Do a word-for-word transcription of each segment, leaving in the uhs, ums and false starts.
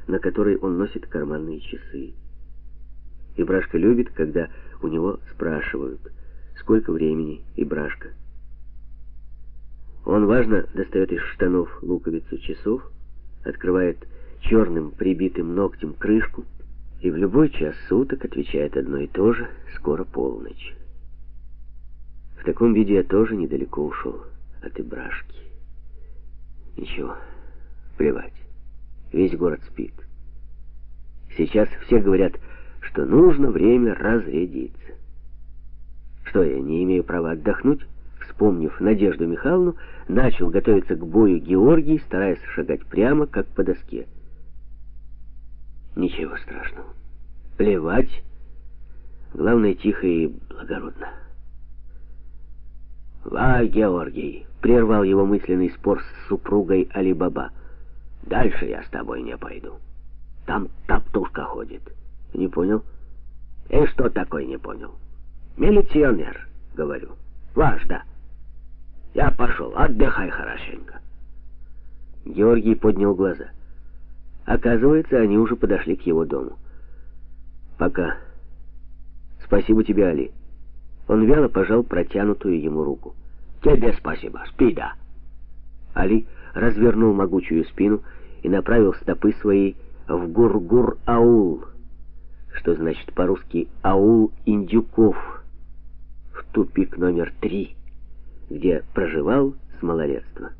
на которой он носит карманные часы. И Брашка любит, когда у него спрашивают, сколько времени, и Брашка. Он важно достает из штанов луковицу часов, открывает черным прибитым ногтем крышку и в любой час суток отвечает одно и то же: скоро полночь. В таком виде я тоже недалеко ушел от Ибрашки. Ничего, плевать, весь город спит. Сейчас все говорят, что нужно время разрядиться. Что, я не имею права отдохнуть? Вспомнив Надежду Михайловну, начал готовиться к бою Георгий, стараясь шагать прямо, как по доске. Ничего страшного. Плевать. Главное, тихо и благородно. «Ва, Георгий!» — прервал его мысленный спор с супругой Али-Баба. «Дальше я с тобой не пойду. Там топтушка ходит». «Не понял?» «И что такое не понял?» «Милиционер, — говорю. Важно. Я пошел, отдыхай хорошенько». Георгий поднял глаза. Оказывается, они уже подошли к его дому. «Пока. Спасибо тебе, Али». Он вяло пожал протянутую ему руку. «Тебе спасибо. Спи, да». Али развернул могучую спину и направил стопы свои в Гургур-аул, что значит по-русски «аул индюков», в тупик номер три, где проживал с малолетства.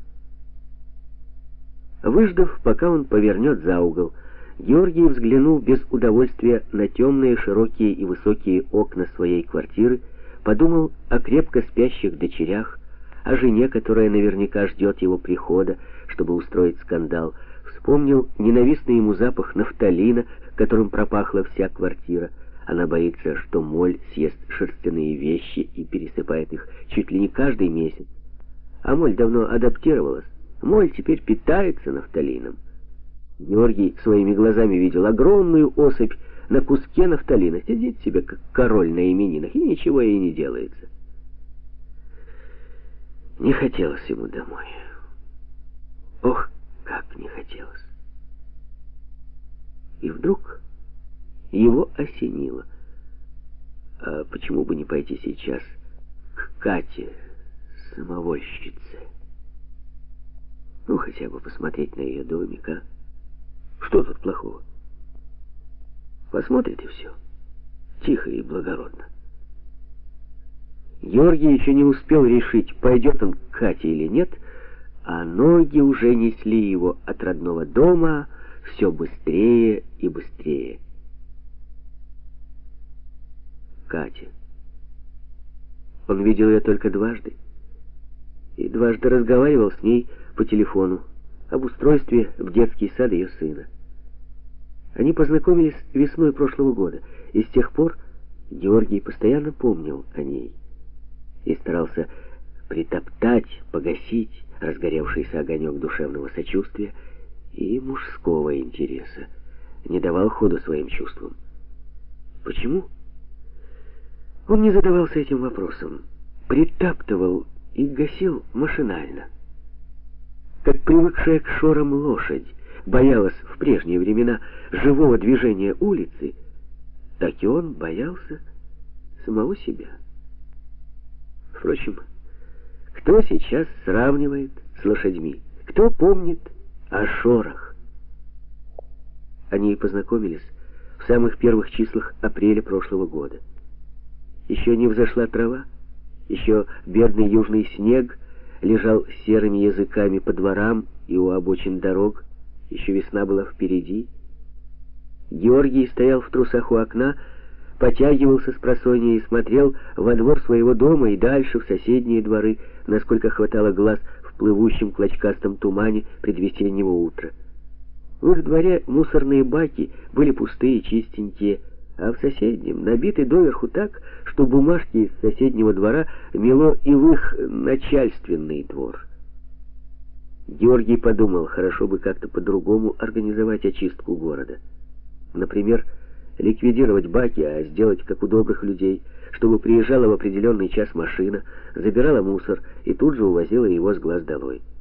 Выждав, пока он повернет за угол, Георгий взглянул без удовольствия на темные, широкие и высокие окна своей квартиры, подумал о крепко спящих дочерях, о жене, которая наверняка ждет его прихода, чтобы устроить скандал, вспомнил ненавистный ему запах нафталина, которым пропахла вся квартира. Она боится, что моль съест шерстяные вещи и пересыпает их чуть ли не каждый месяц. А моль давно адаптировалась. Моль теперь питается нафталином. Георгий своими глазами видел огромную особь на куске нафталина. Сидит себе, как король на именинах, и ничего ей не делается. Не хотелось ему домой. Ох, как не хотелось. И вдруг его осенило. А почему бы не пойти сейчас к Кате, самовольщице? Ну, хотя бы посмотреть на ее домик, а? Что тут плохого? Посмотрит и все. Тихо и благородно. Георгий еще не успел решить, пойдет он к Кате или нет, а ноги уже несли его от родного дома все быстрее и быстрее. Катя. Он видел ее только дважды. И дважды разговаривал с ней по телефону об устройстве в детский сад ее сына. Они познакомились весной прошлого года, и с тех пор Георгий постоянно помнил о ней и старался притоптать, погасить разгоревшийся огонек душевного сочувствия и мужского интереса, не давал ходу своим чувствам. Почему? Он не задавался этим вопросом, притаптывал и гасил машинально. Как привыкшая к шорам лошадь боялась в прежние времена живого движения улицы, так и он боялся самого себя. Впрочем, кто сейчас сравнивает с лошадьми? Кто помнит о шорах? Они познакомились в самых первых числах апреля прошлого года. Еще не взошла трава, еще бедный южный снег лежал серыми языками по дворам и у обочин дорог, еще весна была впереди. Георгий стоял в трусах у окна, потягивался с просонья и смотрел во двор своего дома и дальше в соседние дворы, насколько хватало глаз в плывущем клочкастом тумане предвесеннего утра. В их дворе мусорные баки были пустые, чистенькие, а в соседнем набиты доверху так, что бумажки из соседнего двора мело и в их начальственный двор. Георгий подумал, хорошо бы как-то по-другому организовать очистку города. Например, ликвидировать баки, а сделать как у добрых людей, чтобы приезжала в определенный час машина, забирала мусор и тут же увозила его с глаз долой.